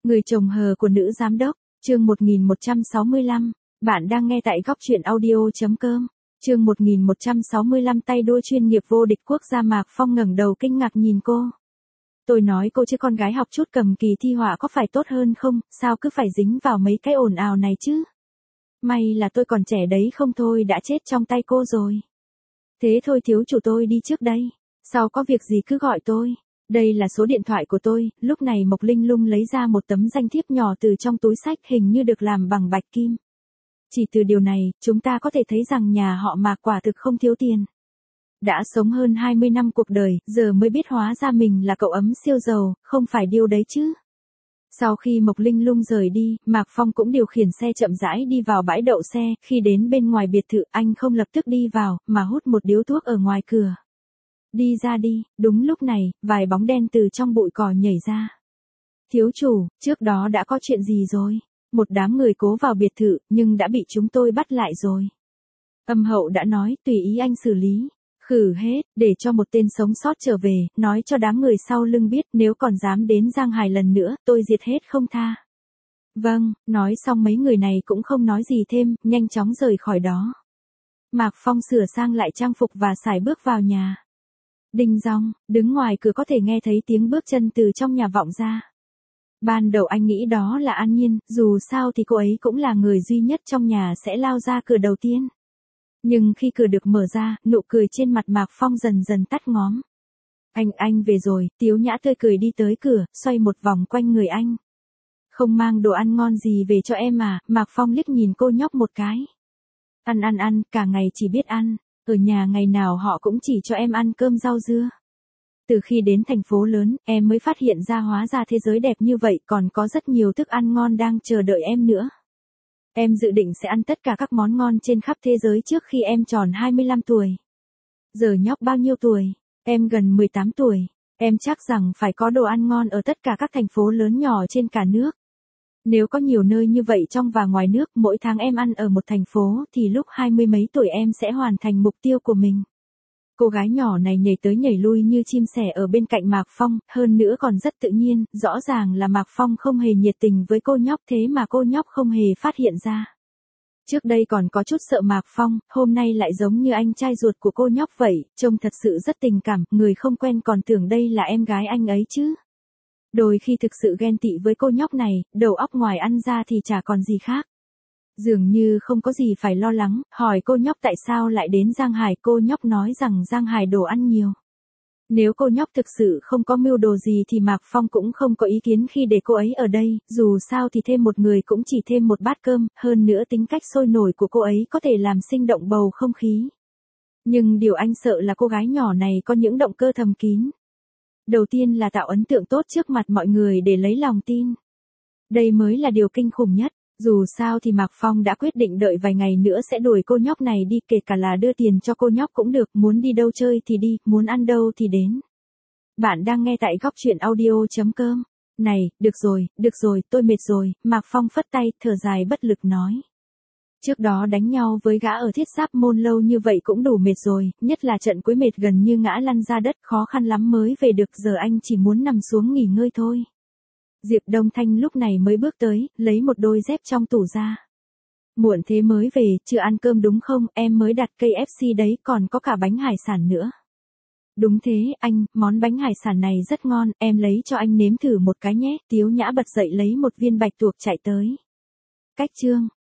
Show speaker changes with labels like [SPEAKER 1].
[SPEAKER 1] Người chồng hờ của nữ giám đốc, chương 1165, bạn đang nghe tại góc truyện audio.com. Chương 1165 tay đua chuyên nghiệp vô địch quốc gia. Mạc Phong ngẩng đầu kinh ngạc nhìn cô. Tôi nói cô chứ con gái học chút cầm kỳ thi họa có phải tốt hơn không, sao cứ phải dính vào mấy cái ồn ào này chứ? May là tôi còn trẻ đấy, không thôi đã chết trong tay cô rồi. Thế thôi thiếu chủ, tôi đi trước đây, sau có việc gì cứ gọi tôi. Đây là số điện thoại của tôi. Lúc này Mộc Linh Lung lấy ra một tấm danh thiếp nhỏ từ trong túi xách, hình như được làm bằng bạch kim. Chỉ từ điều này, chúng ta có thể thấy rằng nhà họ Mạc quả thực không thiếu tiền. Đã sống hơn 20 năm cuộc đời, giờ mới biết hóa ra mình là cậu ấm siêu giàu, không phải điêu đấy chứ. Sau khi Mộc Linh Lung rời đi, Mạc Phong cũng điều khiển xe chậm rãi đi vào bãi đậu xe. Khi đến bên ngoài biệt thự, anh không lập tức đi vào, mà hút một điếu thuốc ở ngoài cửa. Đi ra đi. Đúng lúc này, vài bóng đen từ trong bụi cỏ nhảy ra. Thiếu chủ, trước đó đã có chuyện gì rồi? Một đám người cố vào biệt thự, nhưng đã bị chúng tôi bắt lại rồi. Âm hậu đã nói, tùy ý anh xử lý. Khử hết, để cho một tên sống sót trở về, nói cho đám người sau lưng biết, nếu còn dám đến Giang Hải lần nữa, tôi diệt hết không tha. Vâng, nói xong mấy người này cũng không nói gì thêm, nhanh chóng rời khỏi đó. Mạc Phong sửa sang lại trang phục và sải bước vào nhà. Đinh dong, đứng ngoài cửa có thể nghe thấy tiếng bước chân từ trong nhà vọng ra. Ban đầu anh nghĩ đó là An Nhiên, dù sao thì cô ấy cũng là người duy nhất trong nhà sẽ lao ra cửa đầu tiên. Nhưng khi cửa được mở ra, nụ cười trên mặt Mạc Phong dần dần tắt ngóm. Anh về rồi. Tiếu Nhã tươi cười đi tới cửa, xoay một vòng quanh người anh. Không mang đồ ăn ngon gì về cho em à? Mạc Phong liếc nhìn cô nhóc một cái. Ăn, cả ngày chỉ biết ăn. Ở nhà ngày nào họ cũng chỉ cho em ăn cơm rau dưa. Từ khi đến thành phố lớn, em mới phát hiện ra hóa ra thế giới đẹp như vậy, còn có rất nhiều thức ăn ngon đang chờ đợi em nữa. Em dự định sẽ ăn tất cả các món ngon trên khắp thế giới trước khi em tròn 25 tuổi. Giờ nhóc bao nhiêu tuổi? Em gần 18 tuổi. Em chắc rằng phải có đồ ăn ngon ở tất cả các thành phố lớn nhỏ trên cả nước. Nếu có nhiều nơi như vậy trong và ngoài nước, mỗi tháng em ăn ở một thành phố, thì lúc 20 mấy tuổi em sẽ hoàn thành mục tiêu của mình. Cô gái nhỏ này nhảy tới nhảy lui như chim sẻ ở bên cạnh Mạc Phong, hơn nữa còn rất tự nhiên, rõ ràng là Mạc Phong không hề nhiệt tình với cô nhóc, thế mà cô nhóc không hề phát hiện ra. Trước đây còn có chút sợ Mạc Phong, hôm nay lại giống như anh trai ruột của cô nhóc vậy, trông thật sự rất tình cảm, người không quen còn tưởng đây là em gái anh ấy chứ. Đôi khi thực sự ghen tị với cô nhóc này, đầu óc ngoài ăn ra thì chả còn gì khác. Dường như không có gì phải lo lắng, hỏi cô nhóc tại sao lại đến Giang Hải, cô nhóc nói rằng Giang Hải đồ ăn nhiều. Nếu cô nhóc thực sự không có mưu đồ gì thì Mạc Phong cũng không có ý kiến khi để cô ấy ở đây, dù sao thì thêm một người cũng chỉ thêm một bát cơm, hơn nữa tính cách sôi nổi của cô ấy có thể làm sinh động bầu không khí. Nhưng điều anh sợ là cô gái nhỏ này có những động cơ thầm kín. Đầu tiên là tạo ấn tượng tốt trước mặt mọi người để lấy lòng tin. Đây mới là điều kinh khủng nhất. Dù sao thì Mạc Phong đã quyết định đợi vài ngày nữa sẽ đuổi cô nhóc này đi, kể cả là đưa tiền cho cô nhóc cũng được, muốn đi đâu chơi thì đi, muốn ăn đâu thì đến. Bạn đang nghe tại góc truyện audio.com. Này, được rồi, tôi mệt rồi. Mạc Phong phất tay, thở dài bất lực nói. Trước đó đánh nhau với gã ở Thiết Giáp Môn lâu như vậy cũng đủ mệt rồi, nhất là trận cuối mệt gần như ngã lăn ra đất, khó khăn lắm mới về được, giờ anh chỉ muốn nằm xuống nghỉ ngơi thôi. Diệp Đông Thanh lúc này mới bước tới, lấy một đôi dép trong tủ ra. Muộn thế mới về, chưa ăn cơm đúng không, em mới đặt KFC đấy, còn có cả bánh hải sản nữa. Đúng thế, anh, món bánh hải sản này rất ngon, em lấy cho anh nếm thử một cái nhé. Tiếu Nhã bật dậy lấy một viên bạch tuộc chạy tới. Cách chương,